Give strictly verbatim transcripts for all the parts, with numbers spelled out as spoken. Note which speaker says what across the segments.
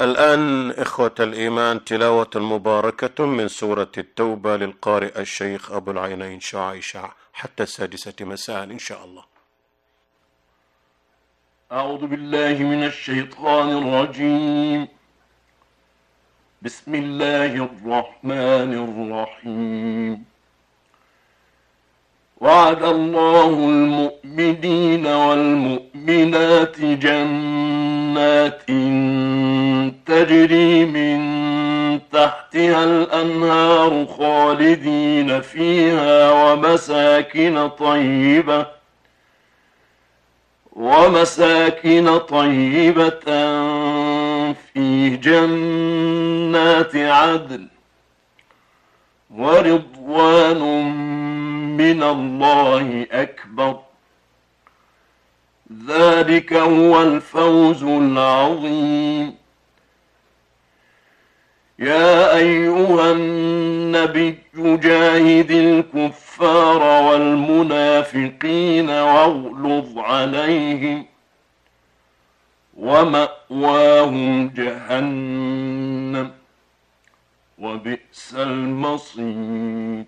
Speaker 1: الآن إخوة الإيمان تلاوة مباركة من سورة التوبة للقارئ الشيخ أبو العينين شعيشع حتى السادسة مساء إن شاء الله.
Speaker 2: أعوذ بالله من الشيطان الرجيم. بسم الله الرحمن الرحيم. وعد الله المؤمنين والمؤمنات جنات تجري من تحتها الأنهار خالدين فيها ومساكن طيبة ومساكن طيبة في جنات عدن ورضوان من الله أكبر. ذلك هو الفوز العظيم. يا أيها النبي جاهد الكفار والمنافقين واغلظ عليهم ومأواهم جهنم وبئس المصير.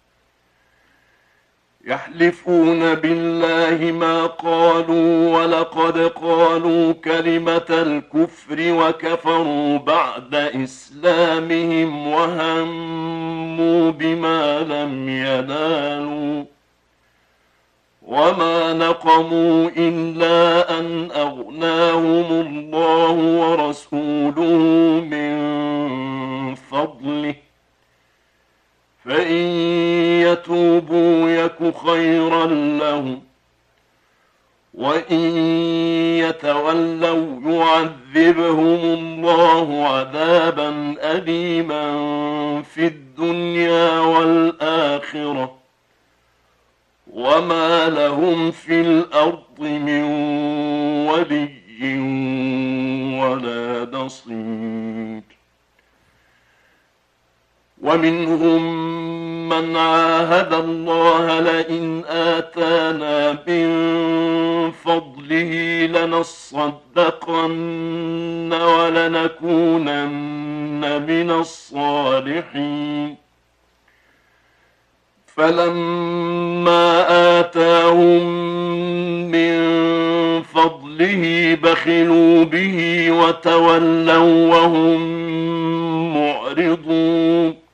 Speaker 2: يحلفون بالله ما قالوا ولقد قالوا كلمة الكفر وكفروا بعد إسلامهم وهموا بما لم ينالوا وما نقموا إلا أن أغناهم الله ورسوله من فضله فإن يتوبوا يك خيرا لهم وإن يتولوا يعذبهم الله عذابا أليما في الدنيا والآخرة وما لهم في الأرض من ولي ولا نصير. ومنهم من عاهد الله لئن آتانا من فضله لنصدقن ولنكونن من الصالحين. فلما آتاهم من فضله بخلوا به وتولوا وهم معرضون.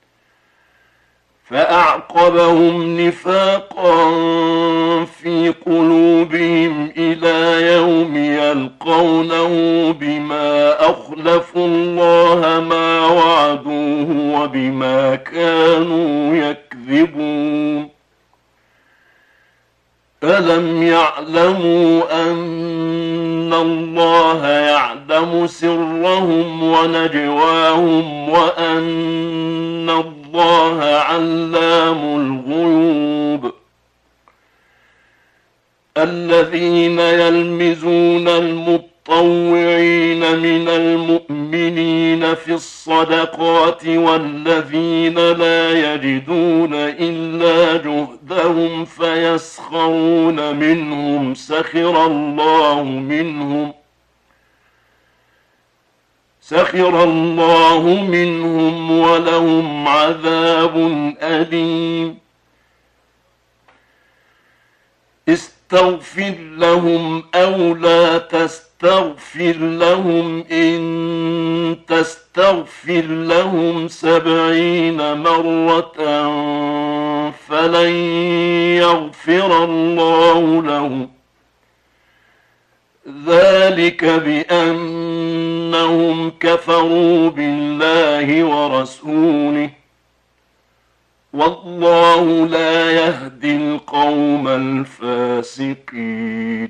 Speaker 2: فأعقبهم نفاقا في قلوبهم إلى يوم يلقونه بما أخلفوا الله ما وعدوه وبما كانوا يكذبون. ألم يعلموا أن الله يعلم سرهم ونجواهم وأن الله علام الغيوب. الذين يلمزون المطوعين من المؤمنين في الصدقات والذين لا يجدون إلا جهدهم فيسخرون منهم سخر الله منهم سخر الله منهم ولهم عذاب أليم. استغفر لهم أو لا تستغفر لهم إن تستغفر لهم سبعين مرة فلن يغفر الله لهم. ذلك بأنهم كفروا بالله ورسوله والله لا يهدي القوم الفاسقين.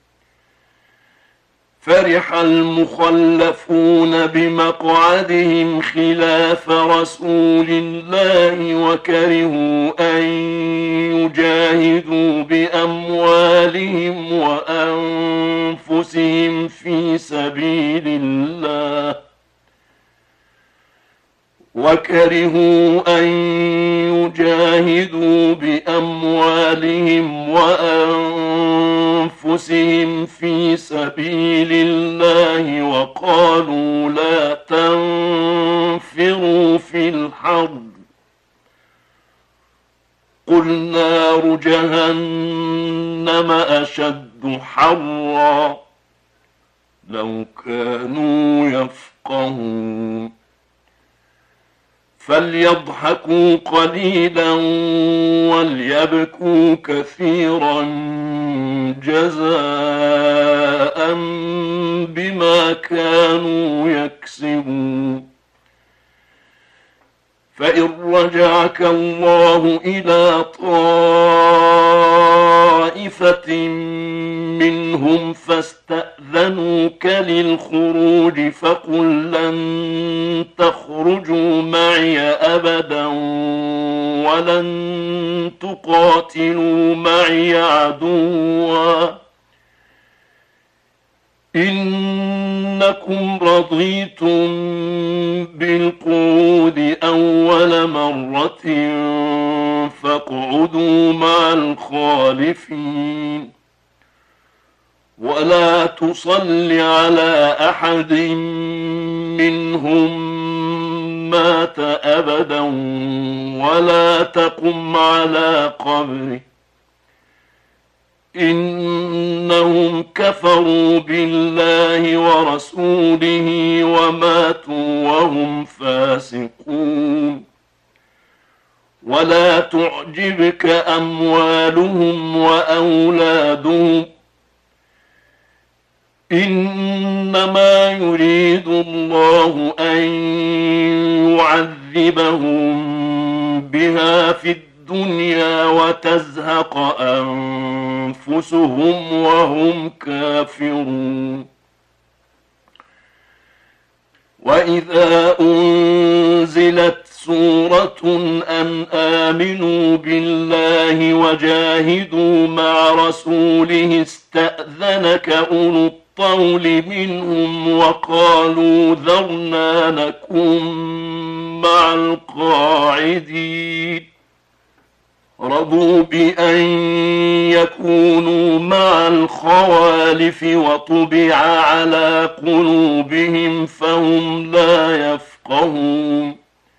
Speaker 2: فرح المخلفون بمقعدهم خلاف رسول الله وكرهوا أن يجاهدوا بأموالهم وأنفسهم في سبيل الله وكرهوا أن يجاهدوا بأموالهم وأنفسهم أنفسهم في سبيل الله وقالوا لا تنفروا في الحرب قل نار جهنم أشد حرا لو كانوا يفقهون فليضحكوا قليلا وليبكوا كثيرا جزاء بما كانوا يكسبون فإن رجعك الله إلى طائفة منهم فاستأذنوك للخروج فقل لن تخرجوا معي أبدا ولن تقاتلوا معي عدوا إنكم رضيتم بالقعود أول مرة فاقعدوا مع الخالفين ولا تصل على أحد منهم مات أبدا ولا تقم على قبره إنهم كفروا بالله ورسوله وماتوا وهم فاسقون ولا تعجبك أموالهم وأولادهم إنما يريد الله أن يعذبهم بها في الدنيا وتزهق أنفسهم وهم كافرون وإذا أنزلت سورة أن آمنوا بالله وجاهدوا مع رسوله استأذنك أولو الطول منهم وقالوا ذرنا نكن مع القاعدين رضوا بأن يكونوا مع الخوالف وطبع على قلوبهم فهم لا يفقهون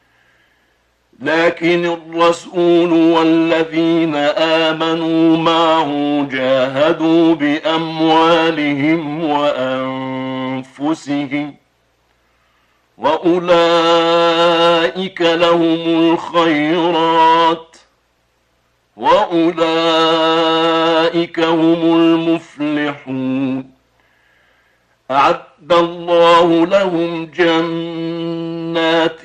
Speaker 2: لكن الرسول والذين آمنوا معه جاهدوا بأموالهم وأنفسهم وأولئك لهم الخيرات وأولئك هم المفلحون أعد الله لهم جنات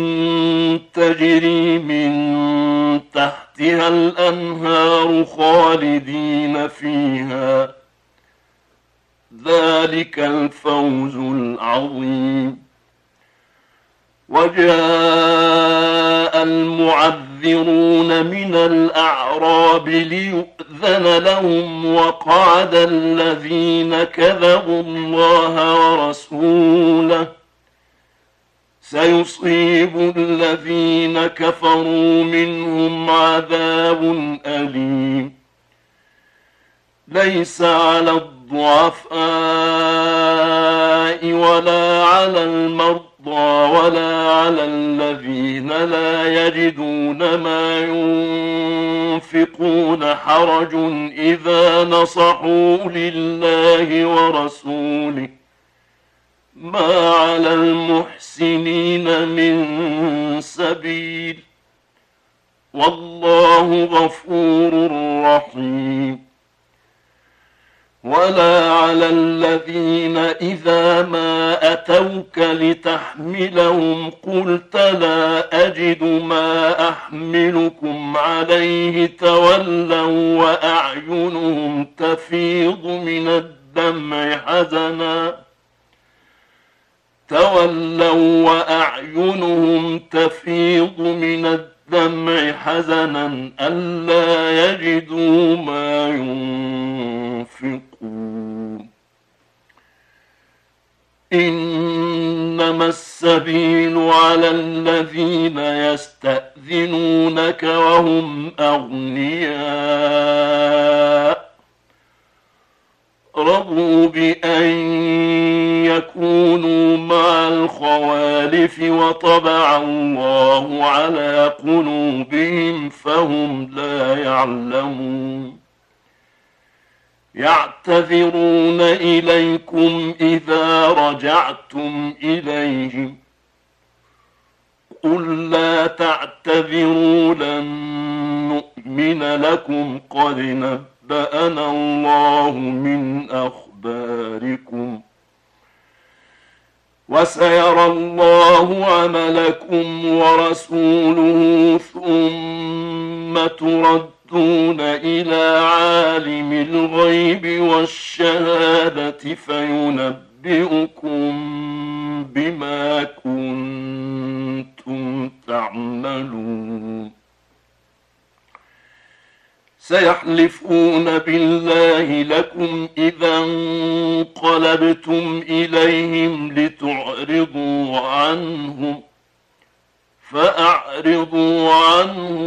Speaker 2: تجري من تحتها الأنهار خالدين فيها ذلك الفوز العظيم وجاء المعذرون من الأعراب ليؤذن لهم وقعد الذين كذبوا الله ورسوله سيصيب الذين كفروا منهم عذاب أليم ليس على الضعفاء ولا على المرضى ولا على الذين لا يجدون ما ينفقون حرج إذا نصحوا لله ورسوله ما على المحسنين من سبيل والله غفور رحيم ولا على الذين إذا ما أتوك لتحملهم قلت لا أجد ما أحملكم عليه تولوا وأعينهم تفيض من الدمع حزنا تولوا وأعينهم تفيض من الدمع حزنا ألا يجدوا ما ينفقون إنما السبيل على الذين يستأذنونك وهم أغنياء رضوا بأن يكونوا مع الخوالف وطبع الله على قلوبهم فهم لا يعلمون يعتذرون إليكم إذا رجعتم إليهم قل لا تعتذروا لن نؤمن لكم قد نبأنا الله من أخباركم وسيرى الله عملكم ورسوله ثم تردون إلى عالم الغيب والشهادة فينبئكم بما كنتم تعملون سيحلفون بالله لكم إذا انقلبتم إليهم لتعرضوا عنهم فأعرضوا عنهم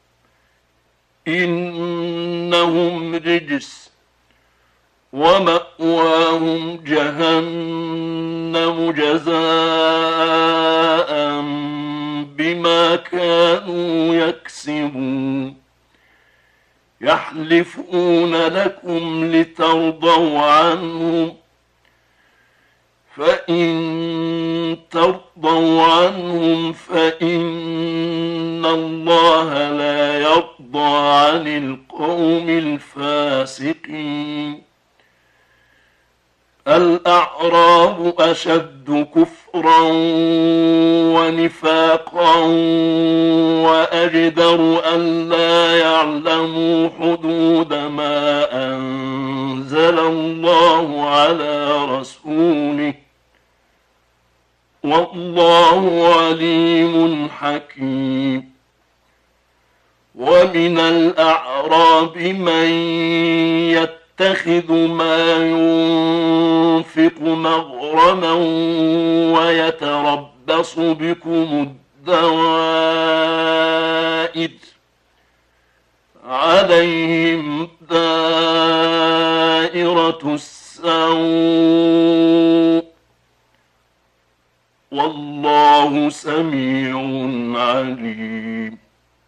Speaker 2: إنهم رجس ومأواهم جهنم جزاء بما كانوا يكسبون يحلفون لكم لترضوا عنهم فإن ترضوا عنهم فإن الله لا يرضى عن القوم الفاسقين الأعراب أشد كفرا ونفاقا وأجدر ألا يعلموا حدود ما أنزل الله على رسوله والله عليم حكيم ومن الأعراب من يتبع يتخذ ما ينفق مغرما ويتربص بكم الدوائر عليهم دائرة السوء والله سميع عليم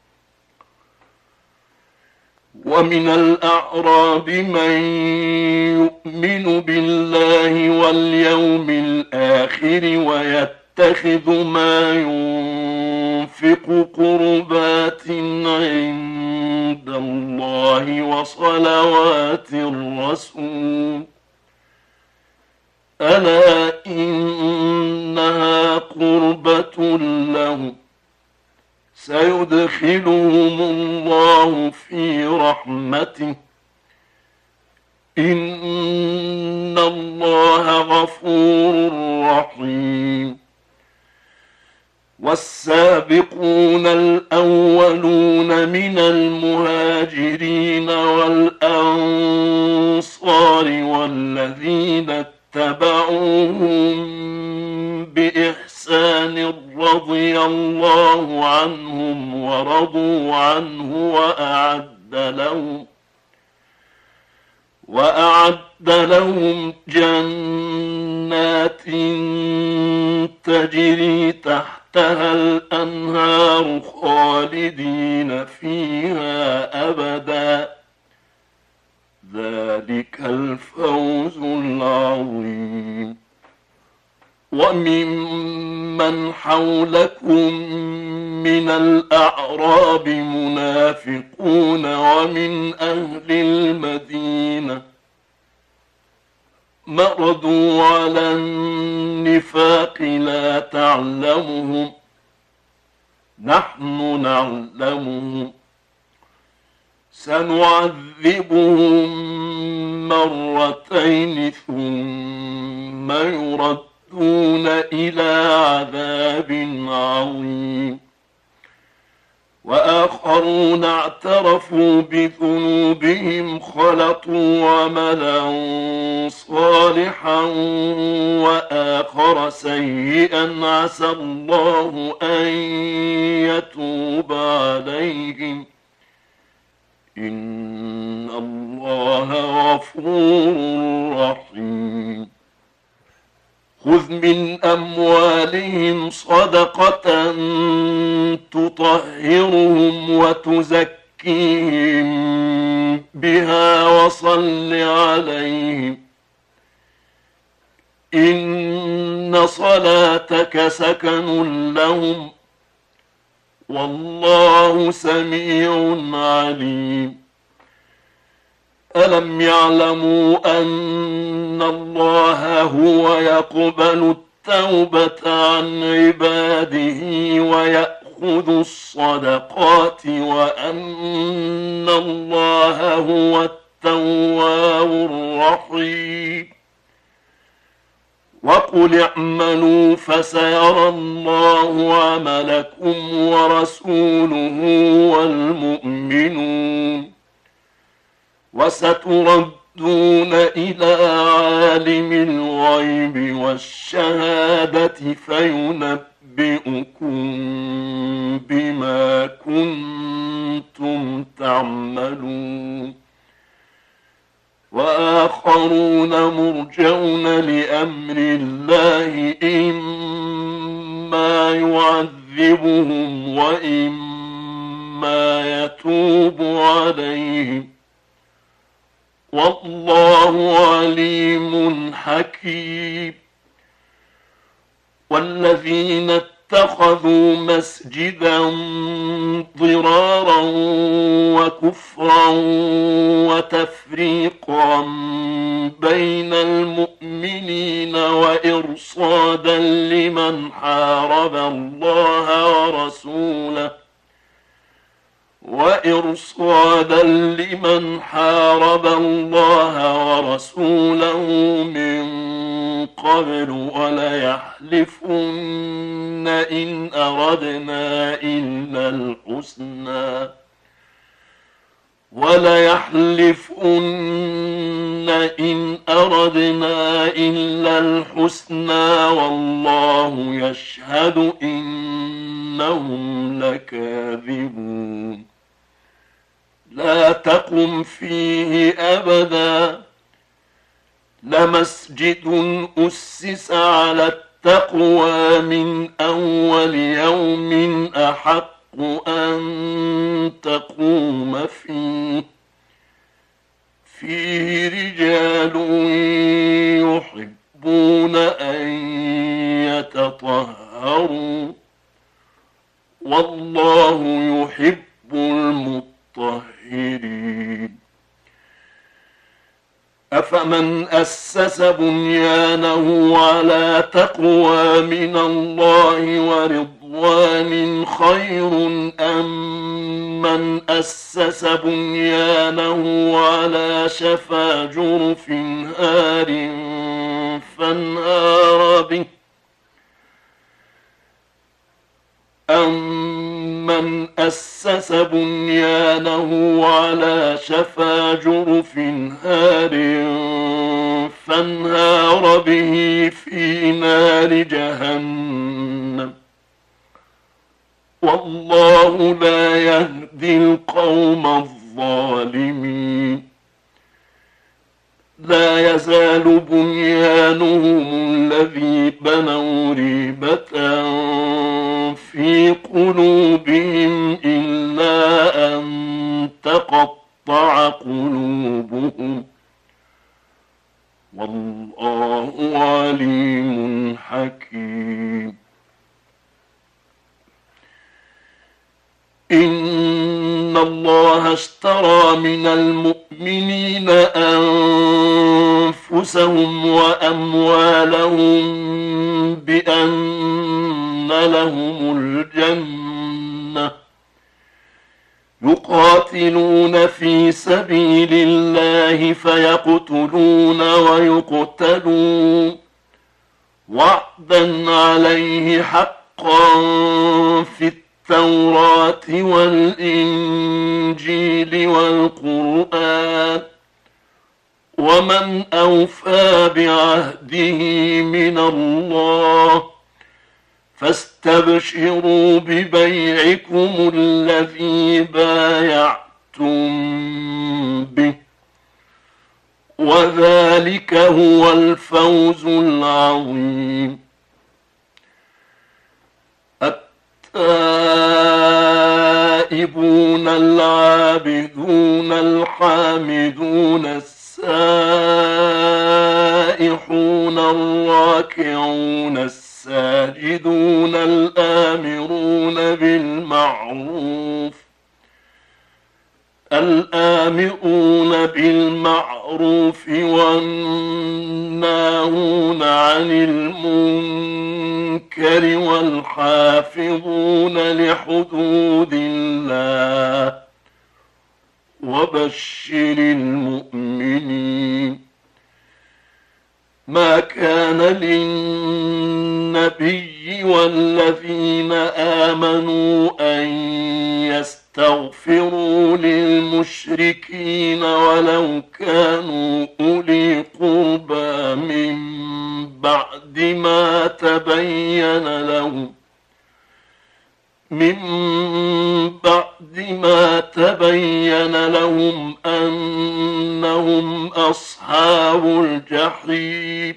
Speaker 2: ومن الأعراب من يؤمن بالله واليوم الآخر ويتخذ ما ينفق قربات عند الله وصلوات الرسول ألا إنها قربة لهم سيدخلهم الله في رحمته إن الله غفور رحيم والسابقون الأولون من المهاجرين والأنصار والذين اتبعوهم بإحسان رضي الله عنهم ورضوا عنه وأعد لهم وأعد لهم جنات تجري تحتها الأنهار خالدين فيها أبدا ذلك الفوز العظيم وممن حولكم من الأعراب منافقون ومن أهل المدينة مردوا على النفاق لا تعلمهم نحن نعلمهم سنعذبهم مرتين ثم يردون إلى عذاب عظيم وآخرون اعترفوا بذنوبهم خلطوا عملا صالحا وآخر سيئا عسى الله أن يتوب عليهم إن الله غفور رحيم. خذ من أموالهم صدقة تطهرهم وتزكيهم بها وصل عليهم إن صلاتك سكن لهم والله سميع عليم. ألم يعلموا أن الله هو يقبل التوبة عن عباده ويأخذ الصدقات وأن الله هو التواب الرحيم. وقل اعملوا فسيرى الله عملكم ورسوله والمؤمنون وستردون إلى عالم الغيب والشهادة فينبئكم بما كنتم تعملون. وآخرون مرجون لأمر الله إما يعذبهم وإما يتوب عليهم والله عليم حكيم. والذين اتخذوا مسجدا ضرارا وكفرا وتفريقا بين المؤمنين وإرصادا لمن حارب الله ورسوله وإرصادا لمن حارب الله ورسوله من قبل وليحلفن إن أردنا إلا الحسنى وليحلفن إن أردنا إلا الحسنى والله يشهد إنهم لكاذبون. لا تقم فيه أبدا لمسجد أسس على التقوى من أول يوم أحق أن تقوم فيه فيه رجال يحبون أن يتطهروا والله يحب المطهرين. أفمن أسس بنيانه على تقوى من الله ورضوان خير أم من أسس بنيانه على شفا جرف هار فانهار به أمن أسس بنيانه على شفا جرف هار فانهار به في نار جهنم والله لا يهدي القوم الظالمين. لا يزال بنيانهم الذي بنوا ريبة في قلوبهم إلا أن تقطع قلوبهم والله عليم حكيم. إن الله اشترى من المؤمنين أنفسهم وأموالهم بأن لهم الجنة يقاتلون في سبيل الله فيقتلون ويقتلون وعدا عليه حقا في التوراة والإنجيل والقرآن ومن أوفى بعهده من الله فاستبشروا ببيعكم الذي بايعتم به، وذلك هو الفوز العظيم. التائبون العابدون الحامدون السائحون الراكعون الساجدون الآمرون بالمعروف الآمرون بالمعروف والناهون عن المنكر والحافظون لحدود الله وبشر المؤمنين. ما كان للنبي والذين آمنوا أن يستغفروا للمشركين ولو كانوا أولي قربى من بعد ما تبين لهم من بعد ما تبين لهم أنهم أصحاب الجحيم.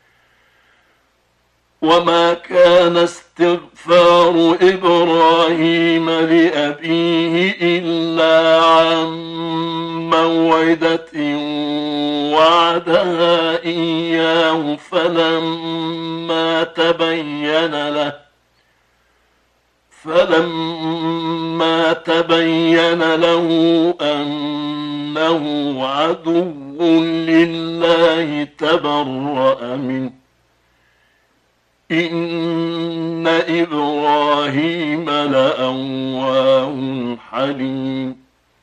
Speaker 2: وما كان استغفار إبراهيم لأبيه إلا عن موعدة وعدها إياه فلما تبين له فلما تبين له أنه عدو لله تبرأ منه. إن إبراهيم لأواه حليم.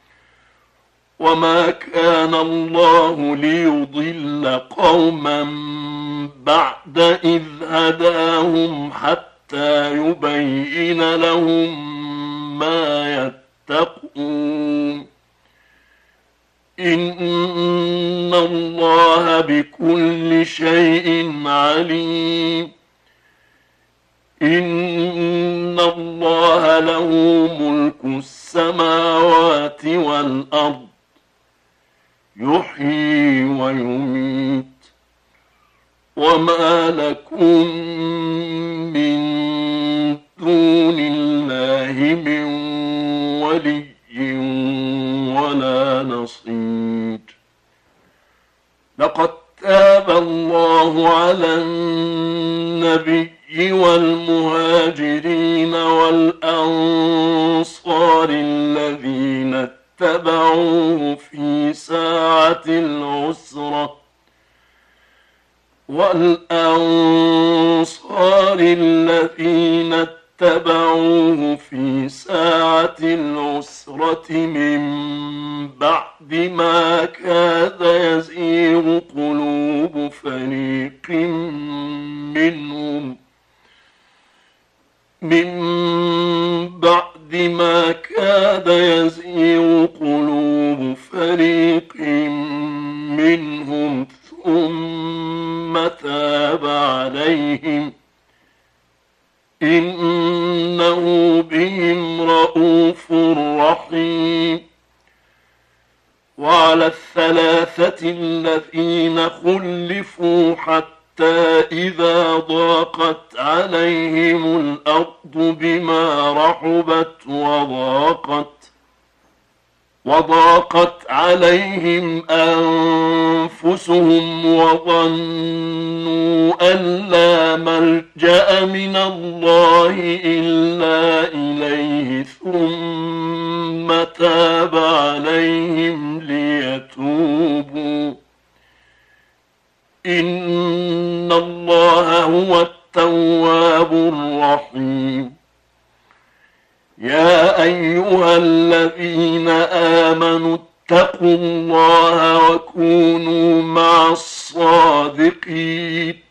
Speaker 2: وما كان الله ليضل قوما بعد إذ هداهم حتى يبين لهم ما يتقون. إن الله بكل شيء عليم. إن الله له ملك السماوات والأرض يحيي ويميت. وما لكم من دون الله من ولي ولا نصير. لقد تاب الله على النبي والمهاجرين والأنصار الذين اتبعوه في ساعة العسرة والأنصار الذين اتبعوه في ساعة العسرة من بعد ما كاد يزيغ قلوب فريق منهم من بعد ما كاد يزيغ قلوب فريق منهم ثم تاب عليهم إنه بهم رءوف رحيم. وعلى الثلاثة الذين خلفوا حتى إذا ضاقت عليهم الأرض بما رحبت وضاقت وضاقت عليهم أنفسهم وظنوا أن لا ملجأ من الله إلا إليه ثم تاب عليهم ليتوبوا إن الله هو التواب الرحيم. يا أيها الذين آمنوا اتقوا الله وكونوا مع الصادقين.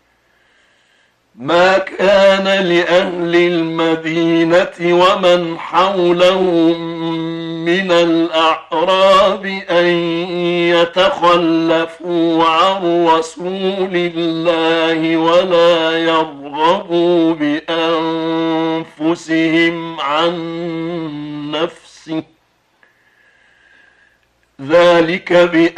Speaker 2: ما كان لأهل المدينة ومن حولهم من الأعراب أن يتخلفوا عن رسول الله ولا يرغبوا بأنفسهم عن نفسه ذلك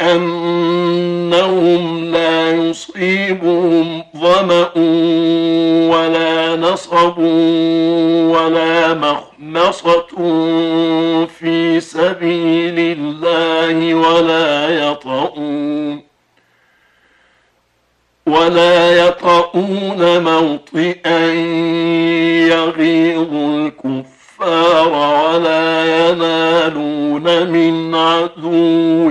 Speaker 2: بأنهم لا يصيبهم ظمأ ولا نصب ولا مخمصة في سبيل الله ولا يطؤون ولا يطؤون موطئا يغيظ الكفار ولا ينالون من عدو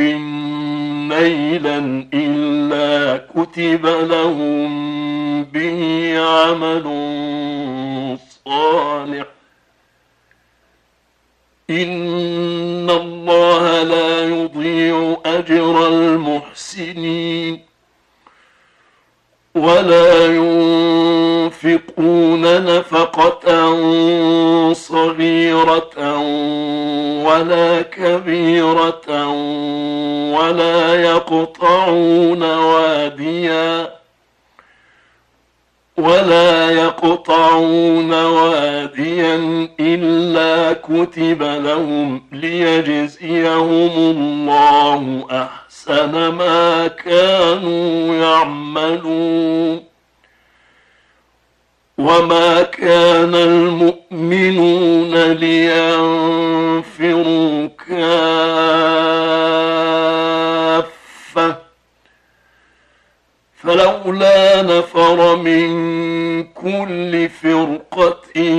Speaker 2: نيلا إلا كتب لهم به عمل صالح إن الله لا يضيع أجر المحسنين ولا ينفقون نفقة صغيرة ولا كبيرة ولا يقطعون واديا ولا يقطعون واديا إلا كتب لهم ليجزيهم الله أحسن ما كانوا يعملون وما كان المؤمنون لينفروا كافة فلولا نفر من كل فرقة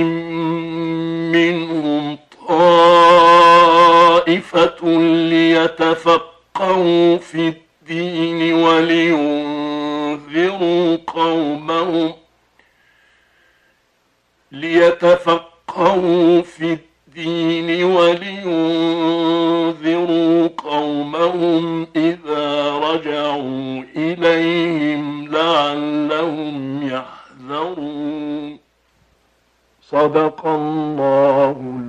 Speaker 2: منهم طائفة ليتفقهوا في الدين ولينذروا قومهم ليتفقهوا في الدين ولينذروا قومهم إذا رجعوا إليهم لعلهم يحذرون صدق الله